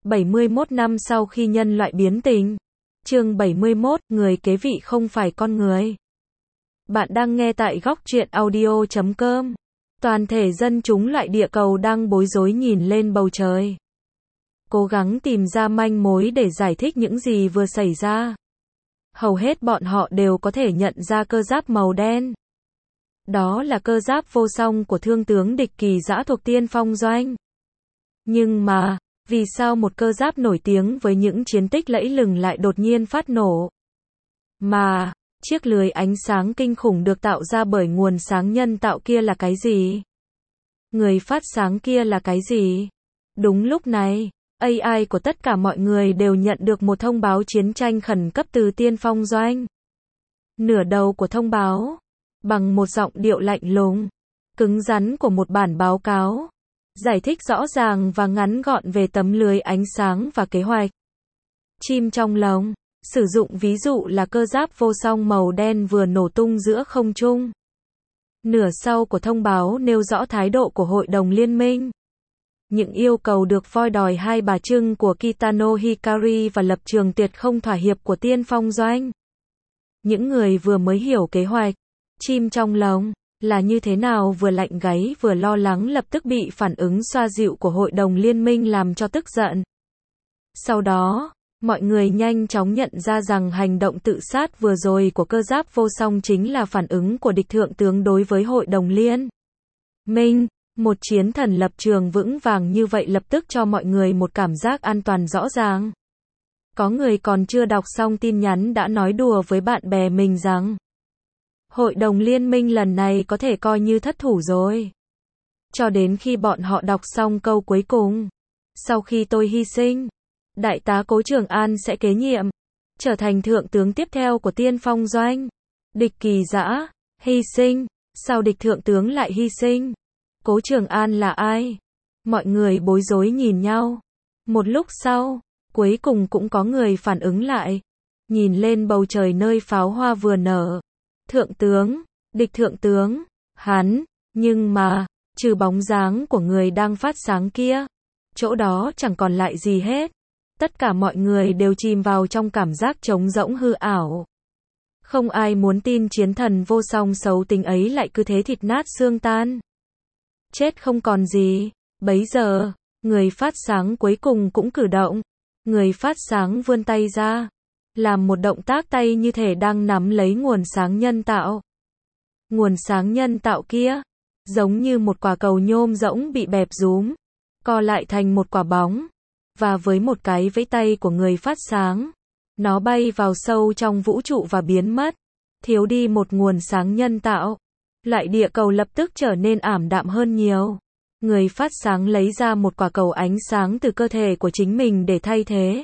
71 năm sau khi nhân loại biến tình. Chương 71, người kế vị không phải con người. Bạn đang nghe tại góc truyện audio.com. Toàn thể dân chúng loại địa cầu đang bối rối nhìn lên bầu trời, cố gắng tìm ra manh mối để giải thích những gì vừa xảy ra. Hầu hết bọn họ đều có thể nhận ra cơ giáp màu đen. Đó là cơ giáp vô song của thương tướng địch Kỳ Dã thuộc Tiên Phong Doanh. Nhưng mà, vì sao một cơ giáp nổi tiếng với những chiến tích lẫy lừng lại đột nhiên phát nổ? Mà, chiếc lưới ánh sáng kinh khủng được tạo ra bởi nguồn sáng nhân tạo kia là cái gì? Người phát sáng kia là cái gì? Đúng lúc này, AI của tất cả mọi người đều nhận được một thông báo chiến tranh khẩn cấp từ Tiên Phong Doanh. Nửa đầu của thông báo, bằng một giọng điệu lạnh lùng, cứng rắn của một bản báo cáo, giải thích rõ ràng và ngắn gọn về tấm lưới ánh sáng và kế hoạch. Chim trong lồng, sử dụng ví dụ là cơ giáp vô song màu đen vừa nổ tung giữa không trung. Nửa sau của thông báo nêu rõ thái độ của Hội đồng Liên minh. Những yêu cầu được phoi đòi hai bà trưng của Kitano Hikari và lập trường tuyệt không thỏa hiệp của Tiên Phong Doanh. Những người vừa mới hiểu kế hoạch chim trong lồng là như thế nào vừa lạnh gáy vừa lo lắng lập tức bị phản ứng xoa dịu của Hội đồng Liên minh làm cho tức giận. Sau đó, mọi người nhanh chóng nhận ra rằng hành động tự sát vừa rồi của cơ giáp vô song chính là phản ứng của địch thượng tướng đối với Hội đồng Liên minh. Một chiến thần lập trường vững vàng như vậy lập tức cho mọi người một cảm giác an toàn rõ ràng. Có người còn chưa đọc xong tin nhắn đã nói đùa với bạn bè mình rằng Hội đồng Liên minh lần này có thể coi như thất thủ rồi. Cho đến khi bọn họ đọc xong câu cuối cùng. Sau khi tôi hy sinh, Đại tá Cố Trường An sẽ kế nhiệm, trở thành thượng tướng tiếp theo của Tiên Phong Doanh. Địch Kỳ Dã hy sinh, sao địch thượng tướng lại hy sinh? Cố Trường An là ai? Mọi người bối rối nhìn nhau. Một lúc sau, cuối cùng cũng có người phản ứng lại. Nhìn lên bầu trời nơi pháo hoa vừa nở. Thượng tướng, địch thượng tướng, hắn, nhưng mà, trừ bóng dáng của người đang phát sáng kia, chỗ đó chẳng còn lại gì hết. Tất cả mọi người đều chìm vào trong cảm giác trống rỗng hư ảo. Không ai muốn tin chiến thần vô song xấu tính ấy lại cứ thế thịt nát xương tan. Chết không còn gì. Bấy giờ, người phát sáng cuối cùng cũng cử động. Người phát sáng vươn tay ra, làm một động tác tay như thể đang nắm lấy nguồn sáng nhân tạo. Nguồn sáng nhân tạo kia, giống như một quả cầu nhôm rỗng bị bẹp rúm, co lại thành một quả bóng. Và với một cái vẫy tay của người phát sáng, nó bay vào sâu trong vũ trụ và biến mất. Thiếu đi một nguồn sáng nhân tạo, loại địa cầu lập tức trở nên ảm đạm hơn nhiều. Người phát sáng lấy ra một quả cầu ánh sáng từ cơ thể của chính mình để thay thế.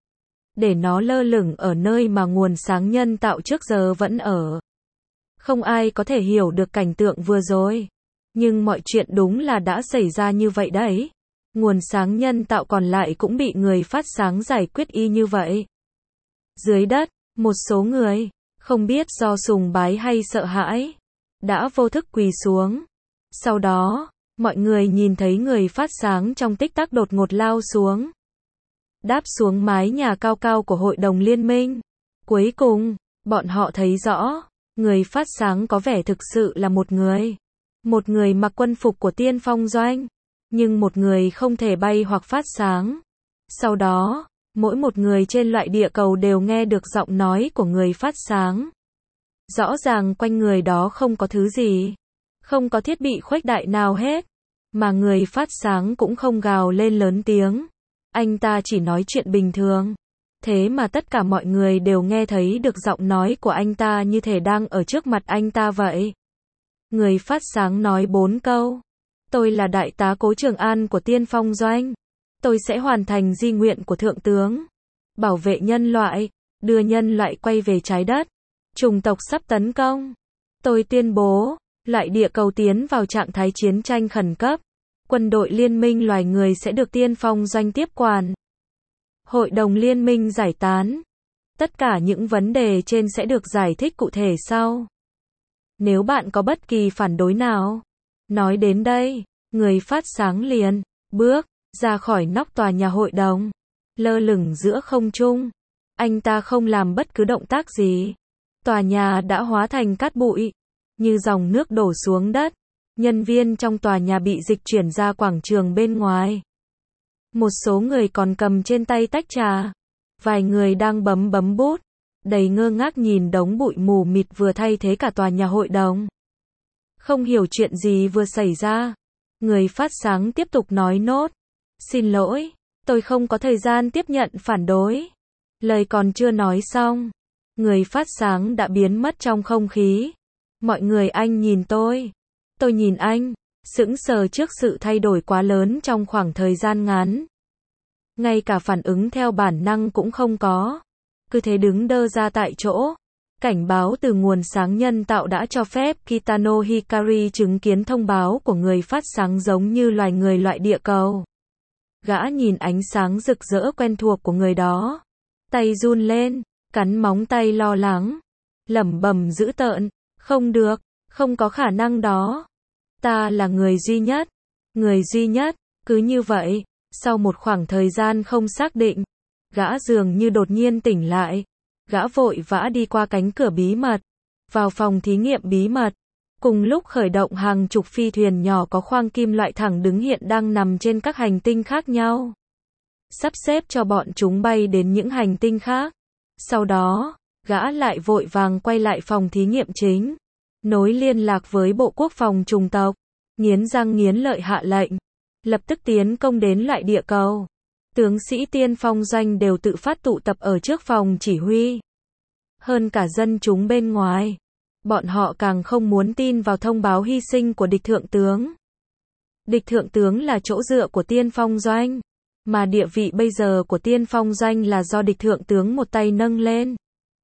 Để nó lơ lửng ở nơi mà nguồn sáng nhân tạo trước giờ vẫn ở. Không ai có thể hiểu được cảnh tượng vừa rồi. Nhưng mọi chuyện đúng là đã xảy ra như vậy đấy. Nguồn sáng nhân tạo còn lại cũng bị người phát sáng giải quyết y như vậy. Dưới đất, một số người, không biết do sùng bái hay sợ hãi, đã vô thức quỳ xuống. Sau đó, mọi người nhìn thấy người phát sáng trong tích tắc đột ngột lao xuống. Đáp xuống mái nhà cao cao của Hội đồng Liên minh. Cuối cùng, bọn họ thấy rõ, người phát sáng có vẻ thực sự là một người. Một người mặc quân phục của Tiên Phong Doanh. Nhưng một người không thể bay hoặc phát sáng. Sau đó, mỗi một người trên loại địa cầu đều nghe được giọng nói của người phát sáng. Rõ ràng quanh người đó không có thứ gì. Không có thiết bị khuếch đại nào hết. Mà người phát sáng cũng không gào lên lớn tiếng. Anh ta chỉ nói chuyện bình thường. Thế mà tất cả mọi người đều nghe thấy được giọng nói của anh ta như thể đang ở trước mặt anh ta vậy. Người phát sáng nói 4 câu. Tôi là Đại tá Cố Trường An của Tiên Phong Doanh. Tôi sẽ hoàn thành di nguyện của Thượng tướng. Bảo vệ nhân loại, đưa nhân loại quay về trái đất. Chủng tộc sắp tấn công. Tôi tuyên bố, loại địa cầu tiến vào trạng thái chiến tranh khẩn cấp. Quân đội liên minh loài người sẽ được Tiên Phong Doanh tiếp quản. Hội đồng Liên minh giải tán. Tất cả những vấn đề trên sẽ được giải thích cụ thể sau. Nếu bạn có bất kỳ phản đối nào, nói đến đây, người phát sáng liền bước ra khỏi nóc tòa nhà hội đồng. lơ lửng giữa không trung. Anh ta không làm bất cứ động tác gì. Tòa nhà đã hóa thành cát bụi, như dòng nước đổ xuống đất. Nhân viên trong tòa nhà bị dịch chuyển ra quảng trường bên ngoài. Một số người còn cầm trên tay tách trà. Vài người đang bấm bút, đầy ngơ ngác nhìn đống bụi mù mịt vừa thay thế cả tòa nhà hội đồng. Không hiểu chuyện gì vừa xảy ra. Người phát sáng tiếp tục nói nốt. Xin lỗi, tôi không có thời gian tiếp nhận phản đối. Lời còn chưa nói xong, người phát sáng đã biến mất trong không khí. Mọi người anh nhìn tôi nhìn anh, sững sờ trước sự thay đổi quá lớn trong khoảng thời gian ngắn. Ngay cả phản ứng theo bản năng cũng không có. Cứ thế đứng đơ ra tại chỗ. Cảnh báo từ nguồn sáng nhân tạo đã cho phép Kitano Hikari chứng kiến thông báo của người phát sáng giống như loài người loại địa cầu. Gã nhìn ánh sáng rực rỡ quen thuộc của người đó. Tay run lên, cắn móng tay lo lắng. Lẩm bẩm dữ tợn, không được, không có khả năng đó. Ta là người duy nhất, cứ như vậy, sau một khoảng thời gian không xác định, gã dường như đột nhiên tỉnh lại. Gã vội vã đi qua cánh cửa bí mật, vào phòng thí nghiệm bí mật. Cùng lúc khởi động hàng chục phi thuyền nhỏ có khoang kim loại thẳng đứng hiện đang nằm trên các hành tinh khác nhau. Sắp xếp cho bọn chúng bay đến những hành tinh khác. Sau đó, gã lại vội vàng quay lại phòng thí nghiệm chính. Nối liên lạc với Bộ Quốc phòng chủng tộc. Nghiến răng nghiến lợi hạ lệnh. Lập tức tiến công đến loại địa cầu. Tướng sĩ tiên phong doanh đều tự phát tụ tập ở trước phòng chỉ huy. Hơn cả dân chúng bên ngoài. Bọn họ càng không muốn tin vào thông báo hy sinh của địch thượng tướng. Địch thượng tướng là chỗ dựa của tiên phong doanh. Mà địa vị bây giờ của tiên phong doanh là do địch thượng tướng một tay nâng lên.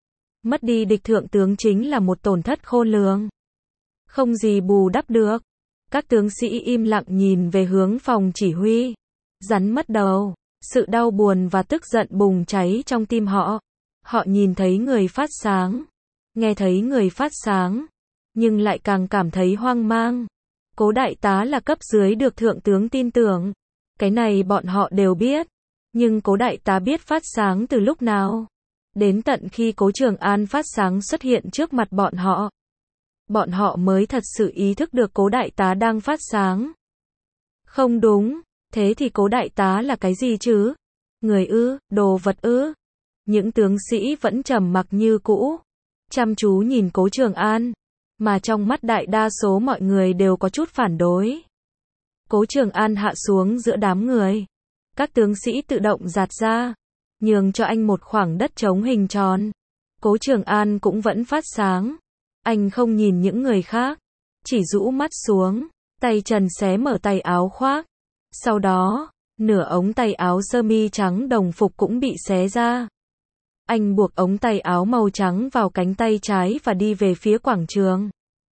Mất đi địch thượng tướng chính là một tổn thất khôn lường. Không gì bù đắp được. Các tướng sĩ im lặng nhìn về hướng phòng chỉ huy. Rắn mất đầu. Sự đau buồn và tức giận bùng cháy trong tim họ. Họ nhìn thấy người phát sáng. Nghe thấy người phát sáng. Nhưng lại càng cảm thấy hoang mang. Cố đại tá là cấp dưới được thượng tướng tin tưởng. Cái này bọn họ đều biết. Nhưng cố đại tá biết phát sáng từ lúc nào? Đến tận khi cố Trường An phát sáng xuất hiện trước mặt bọn họ. Bọn họ mới thật sự ý thức được cố đại tá đang phát sáng. Không đúng. Thế thì cố đại tá là cái gì chứ? Người ư, đồ vật ư? Những tướng sĩ vẫn trầm mặc như cũ. Chăm chú nhìn cố Trường An. Mà trong mắt đại đa số mọi người đều có chút phản đối. Cố Trường An hạ xuống giữa đám người. Các tướng sĩ tự động dạt ra. Nhường cho anh một khoảng đất trống hình tròn. Cố Trường An cũng vẫn phát sáng. Anh không nhìn những người khác. Chỉ rũ mắt xuống. Tay trần xé mở tay áo khoác. Sau đó, nửa ống tay áo sơ mi trắng đồng phục cũng bị xé ra. Anh buộc ống tay áo màu trắng vào cánh tay trái và đi về phía quảng trường.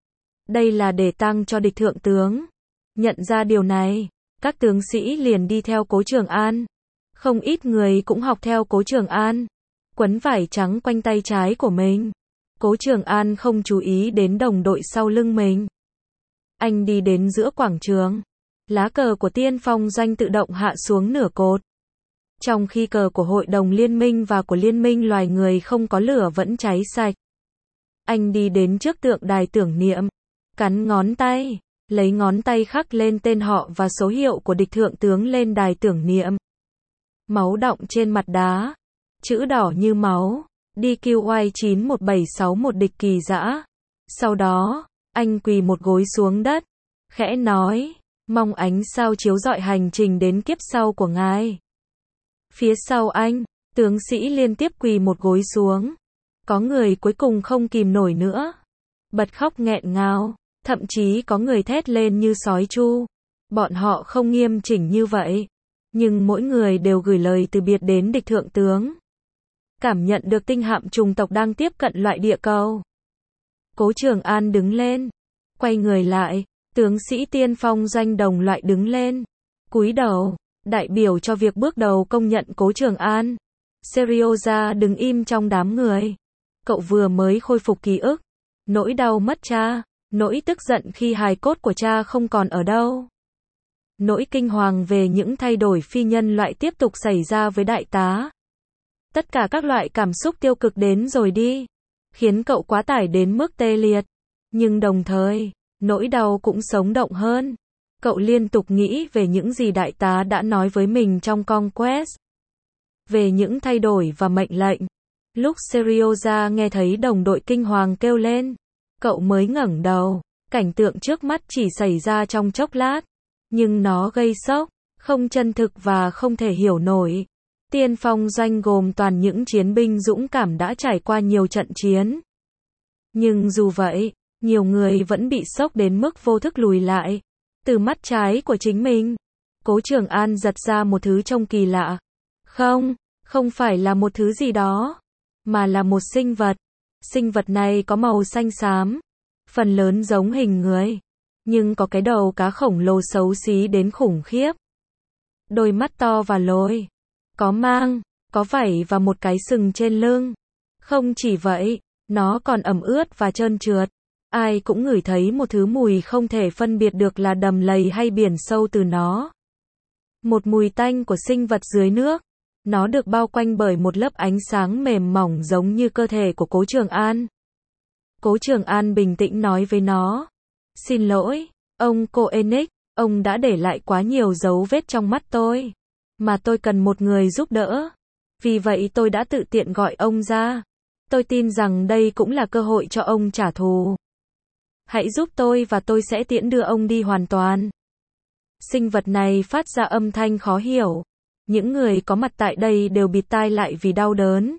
Đây là để tang cho địch thượng tướng. Nhận ra điều này, các tướng sĩ liền đi theo cố Trường An. Không ít người cũng học theo cố Trường An. Quấn vải trắng quanh tay trái của mình. Cố Trường An không chú ý đến đồng đội sau lưng mình. Anh đi đến giữa quảng trường. Lá cờ của tiên phong doanh tự động hạ xuống nửa cột. Trong khi cờ của Hội đồng Liên minh và của Liên minh loài người không có lửa vẫn cháy sạch. Anh đi đến trước tượng đài tưởng niệm. Cắn ngón tay. Lấy ngón tay khắc lên tên họ và số hiệu của địch thượng tướng lên đài tưởng niệm. Máu đọng trên mặt đá. Chữ đỏ như máu. DQY91761 địch kỳ dã. Sau đó, anh quỳ một gối xuống đất. Khẽ nói. Mong ánh sao chiếu rọi hành trình đến kiếp sau của ngài. Phía sau anh, tướng sĩ liên tiếp quỳ một gối xuống. Có người cuối cùng không kìm nổi nữa. Bật khóc nghẹn ngào. Thậm chí có người thét lên như sói chu. Bọn họ không nghiêm chỉnh như vậy. Nhưng mỗi người đều gửi lời từ biệt đến địch thượng tướng. Cảm nhận được tinh hạm chủng tộc đang tiếp cận loại địa cầu. Cố Trường An đứng lên. Quay người lại. Tướng sĩ tiên phong doanh đồng loại đứng lên. Cúi đầu. Đại biểu cho việc bước đầu công nhận cố Trường An. Serioza đứng im trong đám người. Cậu vừa mới khôi phục ký ức. Nỗi đau mất cha. Nỗi tức giận khi hài cốt của cha không còn ở đâu. Nỗi kinh hoàng về những thay đổi phi nhân loại tiếp tục xảy ra với đại tá. Tất cả các loại cảm xúc tiêu cực đến rồi đi, khiến cậu quá tải đến mức tê liệt. Nhưng đồng thời, nỗi đau cũng sống động hơn. Cậu liên tục nghĩ về những gì đại tá đã nói với mình trong Conquest. Về những thay đổi và mệnh lệnh. Lúc Serioja nghe thấy đồng đội kinh hoàng kêu lên, cậu mới ngẩng đầu. Cảnh tượng trước mắt chỉ xảy ra trong chốc lát, nhưng nó gây sốc, không chân thực và không thể hiểu nổi. Tiên phong doanh gồm toàn những chiến binh dũng cảm đã trải qua nhiều trận chiến. Nhưng dù vậy, nhiều người vẫn bị sốc đến mức vô thức lùi lại. Từ mắt trái của chính mình, Cố Trường An giật ra một thứ trông kỳ lạ. Không phải là một thứ gì đó, mà là một sinh vật. Sinh vật này có màu xanh xám, phần lớn giống hình người, nhưng có cái đầu cá khổng lồ xấu xí đến khủng khiếp. Đôi mắt to và lồi, có mang, có vảy và một cái sừng trên lưng. Không chỉ vậy, nó còn ẩm ướt và trơn trượt. Ai cũng ngửi thấy một thứ mùi không thể phân biệt được là đầm lầy hay biển sâu từ nó. Một mùi tanh của sinh vật dưới nước. Nó được bao quanh bởi một lớp ánh sáng mềm mỏng giống như cơ thể của Cố Trường An. Cố Trường An bình tĩnh nói với nó. Xin lỗi, ông Koenig, ông đã để lại quá nhiều dấu vết trong mắt tôi. Mà tôi cần một người giúp đỡ. Vì vậy tôi đã tự tiện gọi ông ra. Tôi tin rằng đây cũng là cơ hội cho ông trả thù. Hãy giúp tôi và tôi sẽ tiễn đưa ông đi hoàn toàn. Sinh vật này phát ra âm thanh khó hiểu. Những người có mặt tại đây đều bịt tai lại vì đau đớn.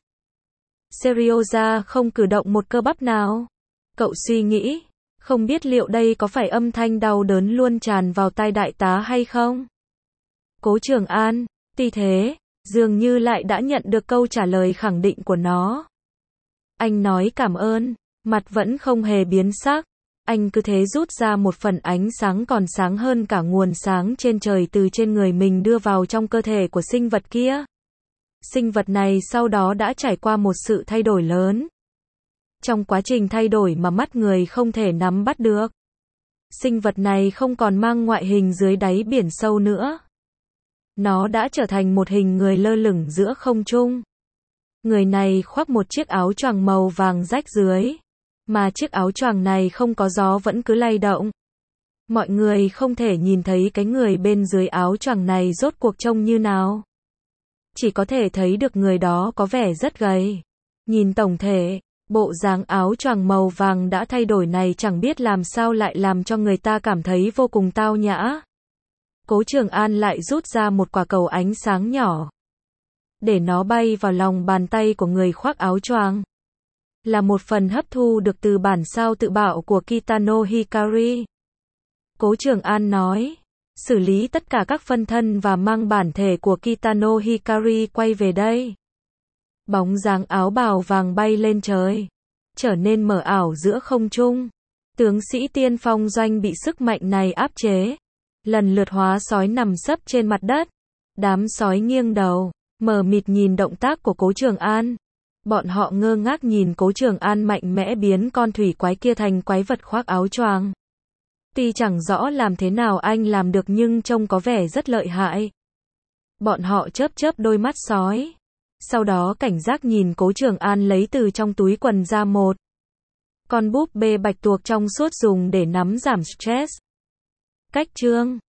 Serioja không cử động một cơ bắp nào. Cậu suy nghĩ, không biết liệu đây có phải âm thanh đau đớn luôn tràn vào tai đại tá hay không? Cố Trường An, tuy thế, dường như lại đã nhận được câu trả lời khẳng định của nó. Anh nói cảm ơn, mặt vẫn không hề biến sắc. Anh cứ thế rút ra một phần ánh sáng còn sáng hơn cả nguồn sáng trên trời từ trên người mình đưa vào trong cơ thể của sinh vật kia. Sinh vật này sau đó đã trải qua một sự thay đổi lớn. Trong quá trình thay đổi mà mắt người không thể nắm bắt được. Sinh vật này không còn mang ngoại hình dưới đáy biển sâu nữa. Nó đã trở thành một hình người lơ lửng giữa không trung. Người này khoác một chiếc áo choàng màu vàng rách dưới. Mà chiếc áo choàng này không có gió vẫn cứ lay động. Mọi người không thể nhìn thấy cái người bên dưới áo choàng này rốt cuộc trông như nào. Chỉ có thể thấy được người đó có vẻ rất gầy. Nhìn tổng thể, bộ dáng áo choàng màu vàng đã thay đổi này chẳng biết làm sao lại làm cho người ta cảm thấy vô cùng tao nhã. Cố Trường An lại rút ra một quả cầu ánh sáng nhỏ. Để nó bay vào lòng bàn tay của người khoác áo choàng. Là một phần hấp thu được từ bản sao tự bạo của Kitano Hikari. Cố Trường An nói, xử lý tất cả các phân thân và mang bản thể của Kitano Hikari quay về đây. Bóng dáng áo bào vàng bay lên trời, trở nên mờ ảo giữa không trung. Tướng sĩ tiên phong doanh bị sức mạnh này áp chế, lần lượt hóa sói nằm sấp trên mặt đất. Đám sói nghiêng đầu, mờ mịt nhìn động tác của Cố Trường An. Bọn họ ngơ ngác nhìn Cố Trường An mạnh mẽ biến con thủy quái kia thành quái vật khoác áo choàng. Tuy chẳng rõ làm thế nào anh làm được nhưng trông có vẻ rất lợi hại. Bọn họ chớp chớp đôi mắt sói. Sau đó cảnh giác nhìn Cố Trường An lấy từ trong túi quần ra một con búp bê bạch tuộc trong suốt dùng để nắm giảm stress. Cách chương